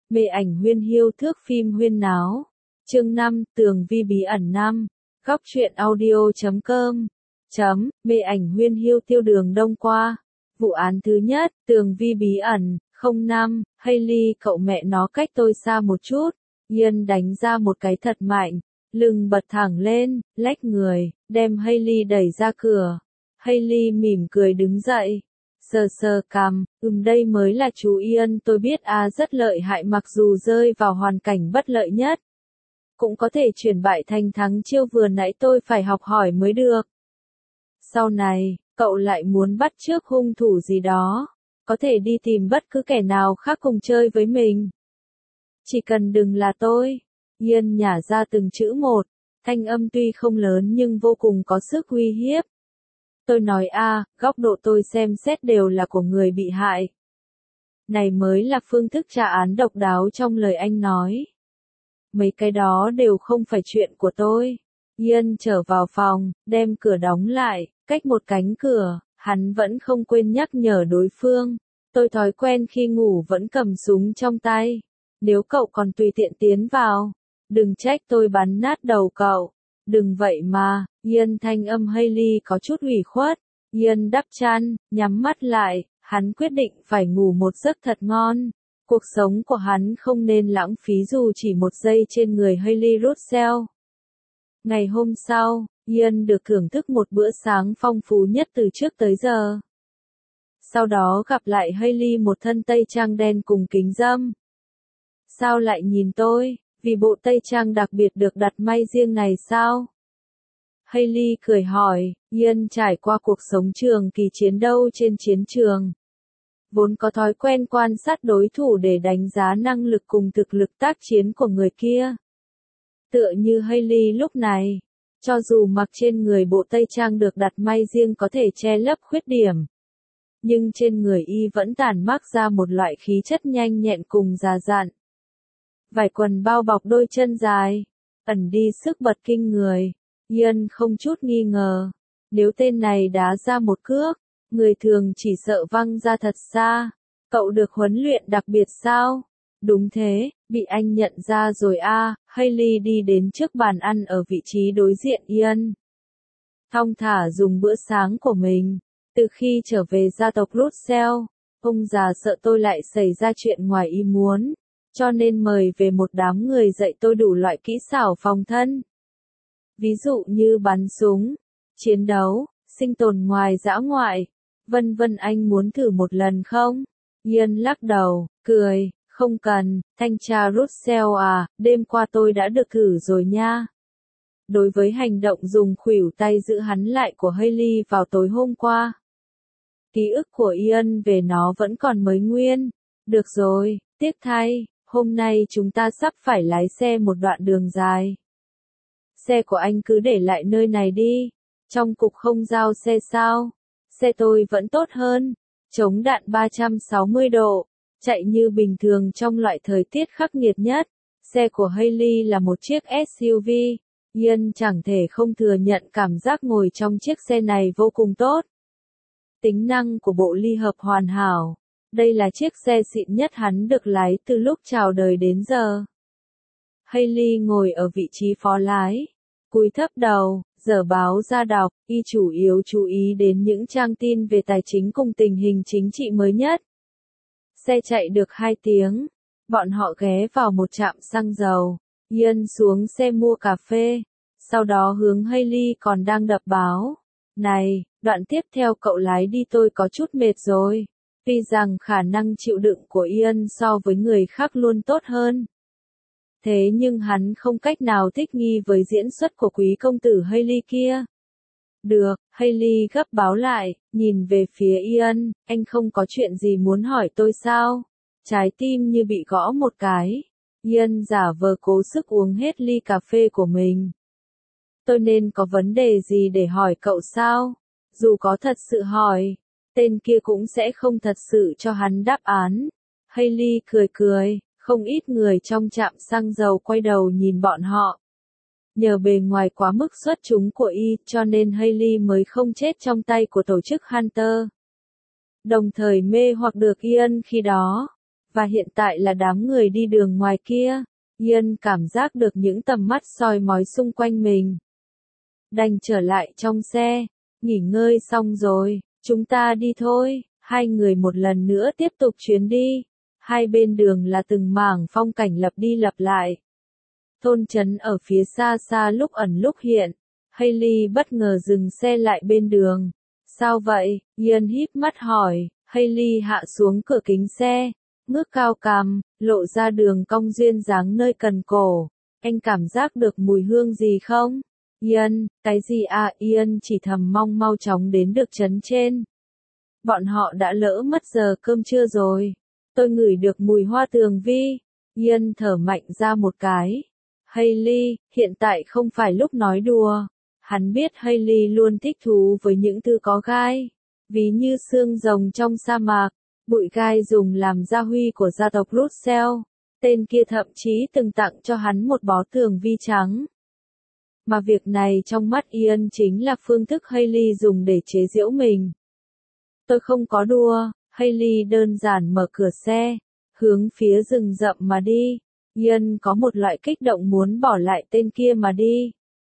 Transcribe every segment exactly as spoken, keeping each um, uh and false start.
Mê ảnh huyên hiu thước phim huyên náo. Chương năm, tường vi bí ẩn năm. Góc truyện audio chấm com. Chấm, mê ảnh huyên hiu tiêu đường đông qua. Vụ án thứ nhất, tường vi bí ẩn, không năm, Hailey cậu mẹ nó cách tôi xa một chút. Ian đánh ra một cái thật mạnh, lưng bật thẳng lên, lách người, đem Hailey đẩy ra cửa. Hailey mỉm cười đứng dậy. Sờ sờ cằm, ừm đây mới là chú Ian tôi biết à rất lợi hại mặc dù rơi vào hoàn cảnh bất lợi nhất. Cũng có thể chuyển bại thành thắng chiêu vừa nãy tôi phải học hỏi mới được. Sau này, cậu lại muốn bắt chước hung thủ gì đó, có thể đi tìm bất cứ kẻ nào khác cùng chơi với mình. Chỉ cần đừng là tôi. Ian nhả ra từng chữ một, thanh âm tuy không lớn nhưng vô cùng có sức uy hiếp. Tôi nói a, à, góc độ tôi xem xét đều là của người bị hại. Này mới là phương thức trả án độc đáo trong lời anh nói. Mấy cái đó đều không phải chuyện của tôi. Ian trở vào phòng, đem cửa đóng lại, cách một cánh cửa, hắn vẫn không quên nhắc nhở đối phương. Tôi thói quen khi ngủ vẫn cầm súng trong tay. Nếu cậu còn tùy tiện tiến vào, đừng trách tôi bắn nát đầu cậu. Đừng vậy mà, Ian thanh âm Hailey có chút ủy khuất. Ian đắp chăn, nhắm mắt lại, hắn quyết định phải ngủ một giấc thật ngon. Cuộc sống của hắn không nên lãng phí dù chỉ một giây trên người Hailey Russell. Ngày hôm sau, Ian được thưởng thức một bữa sáng phong phú nhất từ trước tới giờ. Sau đó gặp lại Hailey một thân tây trang đen cùng kính râm. Sao lại nhìn tôi? Vì bộ tây trang đặc biệt được đặt may riêng này sao? Hailey cười hỏi, Ian trải qua cuộc sống trường kỳ chiến đấu trên chiến trường. Vốn có thói quen quan sát đối thủ để đánh giá năng lực cùng thực lực tác chiến của người kia. Tựa như Hailey lúc này, cho dù mặc trên người bộ tây trang được đặt may riêng có thể che lấp khuyết điểm. Nhưng trên người y vẫn tản mác ra một loại khí chất nhanh nhẹn cùng già dặn. Vải quần bao bọc đôi chân dài, ẩn đi sức bật kinh người. Ian không chút nghi ngờ, nếu tên này đá ra một cước, người thường chỉ sợ văng ra thật xa. Cậu được huấn luyện đặc biệt sao? Đúng thế, bị anh nhận ra rồi a. À. Hailey đi đến trước bàn ăn ở vị trí đối diện Ian. Thong thả dùng bữa sáng của mình. Từ khi trở về gia tộc Russell, ông già sợ tôi lại xảy ra chuyện ngoài ý muốn, cho nên mời về một đám người dạy tôi đủ loại kỹ xảo phòng thân. Ví dụ như bắn súng, chiến đấu, sinh tồn ngoài dã ngoại, vân vân. Anh muốn thử một lần không? Ian lắc đầu, cười, không cần, thanh tra Russell à, đêm qua tôi đã được thử rồi nha. Đối với hành động dùng khuỷu tay giữ hắn lại của Hailey vào tối hôm qua, ký ức của Ian về nó vẫn còn mới nguyên. Được rồi, tiếc thay, hôm nay chúng ta sắp phải lái xe một đoạn đường dài. Xe của anh cứ để lại nơi này đi. Trong cục không giao xe sao? Xe tôi vẫn tốt hơn. Chống đạn ba trăm sáu mươi độ. Chạy như bình thường trong loại thời tiết khắc nghiệt nhất. Xe của Hailey là một chiếc ét u vê. Ian chẳng thể không thừa nhận cảm giác ngồi trong chiếc xe này vô cùng tốt. Tính năng của bộ ly hợp hoàn hảo. Đây là chiếc xe xịn nhất hắn được lái từ lúc chào đời đến giờ. Hailey ngồi ở vị trí phó lái, cúi thấp đầu, dở báo ra đọc, y chủ yếu chú ý đến những trang tin về tài chính cùng tình hình chính trị mới nhất. Xe chạy được hai tiếng, bọn họ ghé vào một trạm xăng dầu, Ian xuống xe mua cà phê, sau đó hướng Hailey còn đang đập báo. Này, đoạn tiếp theo cậu lái đi tôi có chút mệt rồi. Tuy rằng khả năng chịu đựng của Ian so với người khác luôn tốt hơn. Thế nhưng hắn không cách nào thích nghi với diễn xuất của quý công tử Hailey kia. Được, Hailey gấp báo lại, nhìn về phía Ian, anh không có chuyện gì muốn hỏi tôi sao? Trái tim như bị gõ một cái. Ian giả vờ cố sức uống hết ly cà phê của mình. Tôi nên có vấn đề gì để hỏi cậu sao? Dù có thật sự hỏi, tên kia cũng sẽ không thật sự cho hắn đáp án. Hailey cười cười. Không ít người trong trạm xăng dầu quay đầu nhìn bọn họ. Nhờ bề ngoài quá mức xuất chúng của y, cho nên Hailey mới không chết trong tay của tổ chức Hunter. Đồng thời mê hoặc được Ian khi đó. Và hiện tại là đám người đi đường ngoài kia. Ian cảm giác được những tầm mắt soi mói xung quanh mình. Đành trở lại trong xe. Nghỉ ngơi xong rồi, chúng ta đi thôi. Hai người một lần nữa tiếp tục chuyến đi. Hai bên đường là từng mảng phong cảnh lặp đi lặp lại. Thôn trấn ở phía xa xa lúc ẩn lúc hiện. Hailey bất ngờ dừng xe lại bên đường. Sao vậy? Ian híp mắt hỏi. Hailey hạ xuống cửa kính xe, ngước cao cằm, lộ ra đường cong duyên dáng nơi cần cổ. Anh cảm giác được mùi hương gì không? Ian, cái gì à? Ian chỉ thầm mong mau chóng đến được trấn trên. Bọn họ đã lỡ mất giờ cơm trưa rồi. Tôi ngửi được mùi hoa tường vi. Ian thở mạnh ra một cái. Hailey, hiện tại không phải lúc nói đùa. Hắn biết Hailey luôn thích thú với những thứ có gai. Ví như xương rồng trong sa mạc, bụi gai dùng làm gia huy của gia tộc Russell. Tên kia thậm chí từng tặng cho hắn một bó tường vi trắng. Mà việc này trong mắt Ian chính là phương thức Hailey dùng để chế giễu mình. Tôi không có đùa. Hailey đơn giản mở cửa xe, hướng phía rừng rậm mà đi. Ian có một loại kích động muốn bỏ lại tên kia mà đi.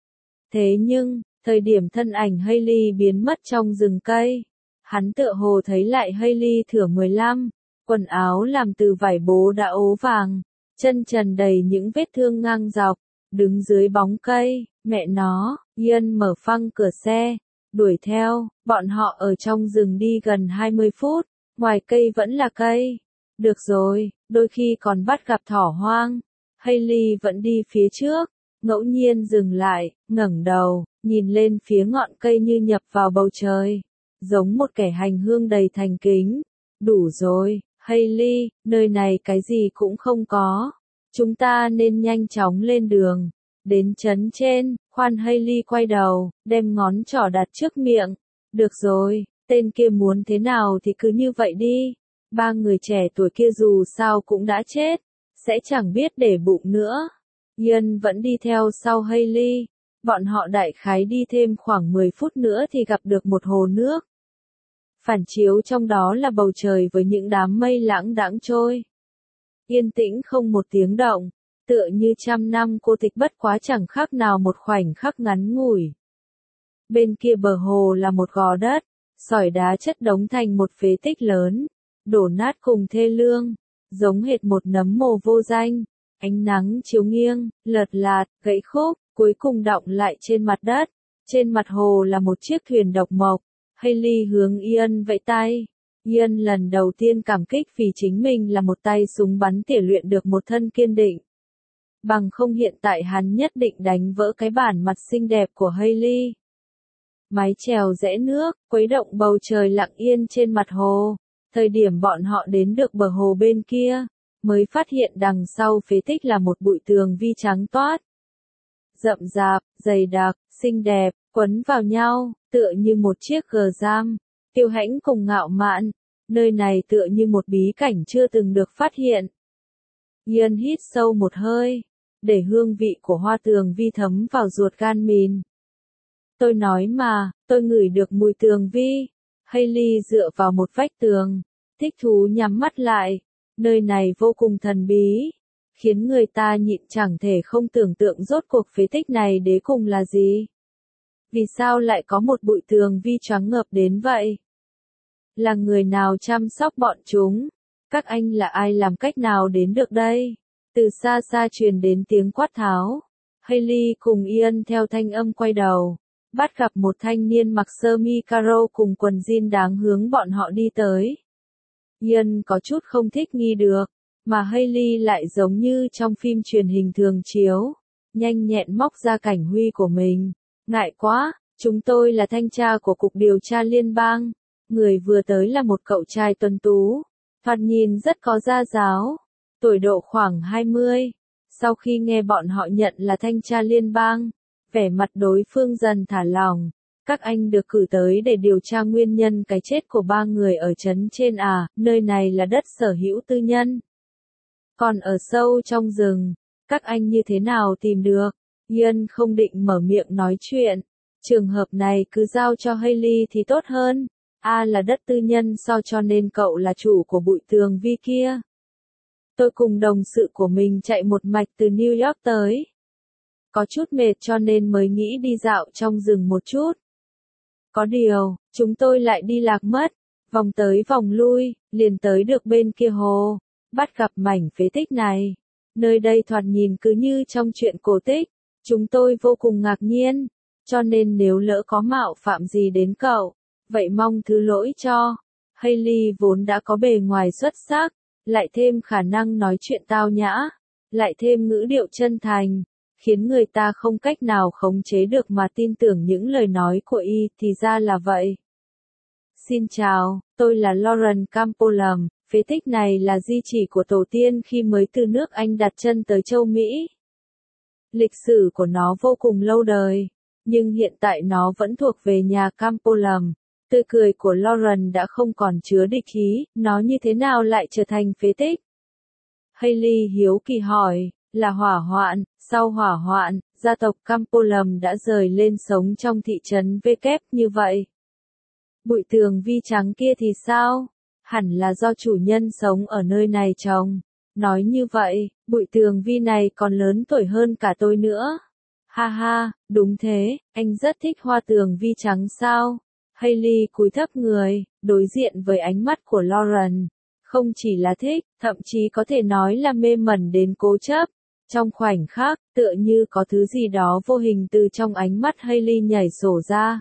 Thế nhưng, thời điểm thân ảnh Hailey biến mất trong rừng cây, hắn tựa hồ thấy lại Hailey thửa mười lăm, quần áo làm từ vải bố đã ố vàng, chân trần đầy những vết thương ngang dọc, đứng dưới bóng cây. Mẹ nó, Ian mở phăng cửa xe, đuổi theo. Bọn họ ở trong rừng đi gần hai mươi phút, ngoài cây vẫn là cây. Được rồi, đôi khi còn bắt gặp thỏ hoang. Hailey vẫn đi phía trước, ngẫu nhiên dừng lại, ngẩng đầu, nhìn lên phía ngọn cây như nhập vào bầu trời, giống một kẻ hành hương đầy thành kính. Đủ rồi, Hailey, nơi này cái gì cũng không có. Chúng ta nên nhanh chóng lên đường. Đến trấn trên, khoan. Hailey quay đầu, đem ngón trỏ đặt trước miệng. Được rồi, tên kia muốn thế nào thì cứ như vậy đi. Ba người trẻ tuổi kia dù sao cũng đã chết, sẽ chẳng biết để bụng nữa. Ian vẫn đi theo sau Hailey. Bọn họ đại khái đi thêm khoảng mười phút nữa thì gặp được một hồ nước. Phản chiếu trong đó là bầu trời với những đám mây lãng đãng trôi. Yên tĩnh không một tiếng động, tựa như trăm năm cô tịch bất quá chẳng khác nào một khoảnh khắc ngắn ngủi. Bên kia bờ hồ là một gò đất, sỏi đá chất đống thành một phế tích lớn, đổ nát cùng thê lương, giống hệt một nấm mồ vô danh. Ánh nắng chiếu nghiêng, lợt lạt, gãy khúc, cuối cùng đọng lại trên mặt đất. Trên mặt hồ là một chiếc thuyền độc mộc. Hailey hướng Ian vẫy tay. Ian lần đầu tiên cảm kích vì chính mình là một tay súng bắn tỉa luyện được một thân kiên định. Bằng không hiện tại hắn nhất định đánh vỡ cái bản mặt xinh đẹp của Hailey. Mái chèo rẽ nước, khuấy động bầu trời lặng yên trên mặt hồ. Thời điểm bọn họ đến được bờ hồ bên kia, mới phát hiện đằng sau phế tích là một bụi tường vi trắng toát. Rậm rạp, dày đặc, xinh đẹp, quấn vào nhau, tựa như một chiếc gờ giam, kiêu hãnh cùng ngạo mạn. Nơi này tựa như một bí cảnh chưa từng được phát hiện. Ian hít sâu một hơi, để hương vị của hoa tường vi thấm vào ruột gan mình. Tôi nói mà, tôi ngửi được mùi tường vi. Hailey dựa vào một vách tường, thích thú nhắm mắt lại. Nơi này vô cùng thần bí, khiến người ta nhịn chẳng thể không tưởng tượng rốt cuộc phế tích này đế cùng là gì. Vì sao lại có một bụi tường vi choáng ngợp đến vậy? Là người nào chăm sóc bọn chúng? Các anh là ai, làm cách nào đến được đây? Từ xa xa truyền đến tiếng quát tháo. Hailey cùng Ian theo thanh âm quay đầu, bắt gặp một thanh niên mặc sơ mi caro cùng quần jean đáng hướng bọn họ đi tới. Ian có chút không thích nghi được, mà Hailey lại giống như trong phim truyền hình thường chiếu, nhanh nhẹn móc ra cảnh huy của mình. Ngại quá, chúng tôi là thanh tra của Cục Điều tra Liên bang. Người vừa tới là một cậu trai tuấn tú, thoạt nhìn rất có gia giáo, tuổi độ khoảng hai mươi. Sau khi nghe bọn họ nhận là thanh tra liên bang, vẻ mặt đối phương dần thả lỏng. Các anh được cử tới để điều tra nguyên nhân cái chết của ba người ở trấn trên à, nơi này là đất sở hữu tư nhân. Còn ở sâu trong rừng, các anh như thế nào tìm được? Ian không định mở miệng nói chuyện. Trường hợp này cứ giao cho Hailey thì tốt hơn. A là đất tư nhân so cho nên cậu là chủ của bụi tường vi kia. Tôi cùng đồng sự của mình chạy một mạch từ New York tới. Có chút mệt cho nên mới nghĩ đi dạo trong rừng một chút. Có điều, chúng tôi lại đi lạc mất, vòng tới vòng lui, liền tới được bên kia hồ, bắt gặp mảnh phế tích này. Nơi đây thoạt nhìn cứ như trong truyện cổ tích, chúng tôi vô cùng ngạc nhiên, cho nên nếu lỡ có mạo phạm gì đến cậu, vậy mong thứ lỗi cho. Hailey vốn đã có bề ngoài xuất sắc, lại thêm khả năng nói chuyện tao nhã, lại thêm ngữ điệu chân thành, khiến người ta không cách nào khống chế được mà tin tưởng những lời nói của y, thì ra là vậy. Xin chào, tôi là Lauren Campolam, phế tích này là di chỉ của tổ tiên khi mới từ nước Anh đặt chân tới châu Mỹ. Lịch sử của nó vô cùng lâu đời, nhưng hiện tại nó vẫn thuộc về nhà Campolam. Tươi cười của Lauren đã không còn chứa địch ý, nó như thế nào lại trở thành phế tích? Hailey hiếu kỳ hỏi, là hỏa hoạn, sau hỏa hoạn, gia tộc Campolam đã rời lên sống trong thị trấn V kép như vậy. Bụi tường vi trắng kia thì sao? Hẳn là do chủ nhân sống ở nơi này trồng. Nói như vậy, bụi tường vi này còn lớn tuổi hơn cả tôi nữa. Ha ha, đúng thế, anh rất thích hoa tường vi trắng sao? Hailey cúi thấp người, đối diện với ánh mắt của Lauren. Không chỉ là thích, thậm chí có thể nói là mê mẩn đến cố chấp. Trong khoảnh khắc, tựa như có thứ gì đó vô hình từ trong ánh mắt Hailey nhảy sổ ra.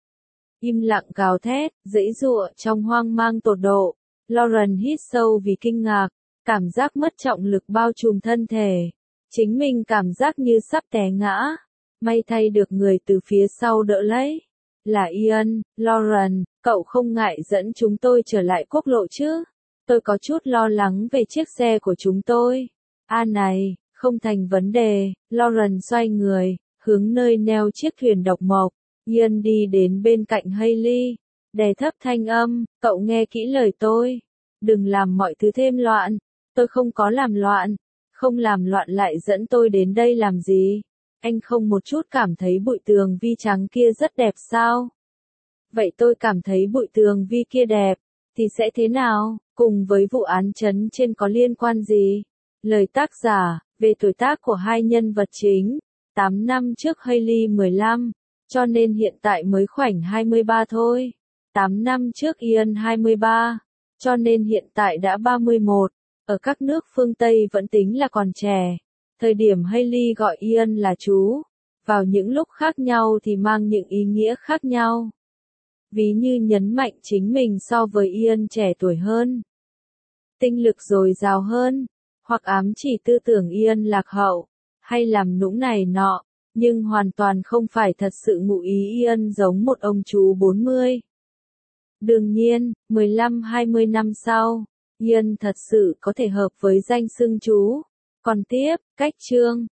Im lặng gào thét, giãy giụa trong hoang mang tột độ. Lauren hít sâu vì kinh ngạc, cảm giác mất trọng lực bao trùm thân thể. Chính mình cảm giác như sắp té ngã. May thay được người từ phía sau đỡ lấy. Là Ian. Lauren, cậu không ngại dẫn chúng tôi trở lại quốc lộ chứ? Tôi có chút lo lắng về chiếc xe của chúng tôi. À này, không thành vấn đề. Lauren xoay người, hướng nơi neo chiếc thuyền độc mộc. Ian đi đến bên cạnh Hailey, đè thấp thanh âm, cậu nghe kỹ lời tôi. Đừng làm mọi thứ thêm loạn. Tôi không có làm loạn. Không làm loạn lại dẫn tôi đến đây làm gì? Anh không một chút cảm thấy bụi tường vi trắng kia rất đẹp sao? Vậy tôi cảm thấy bụi tường vi kia đẹp, thì sẽ thế nào? Cùng với vụ án trấn trên có liên quan gì? Lời tác giả, về tuổi tác của hai nhân vật chính. tám năm trước Hailey mười lăm, cho nên hiện tại mới khoảnh hai mươi ba thôi. tám năm trước Ian hai mươi ba, cho nên hiện tại đã ba mươi mốt. Ở các nước phương Tây vẫn tính là còn trẻ. Thời điểm Hailey gọi Ian là chú, vào những lúc khác nhau thì mang những ý nghĩa khác nhau. Ví như nhấn mạnh chính mình so với Ian trẻ tuổi hơn, tinh lực dồi dào hơn, hoặc ám chỉ tư tưởng Ian lạc hậu, hay làm nũng này nọ, nhưng hoàn toàn không phải thật sự ngụ ý Ian giống một ông chú bốn mươi. Đương nhiên, mười lăm hai mươi năm sau, Ian thật sự có thể hợp với danh xưng chú. Còn tiếp, cách chương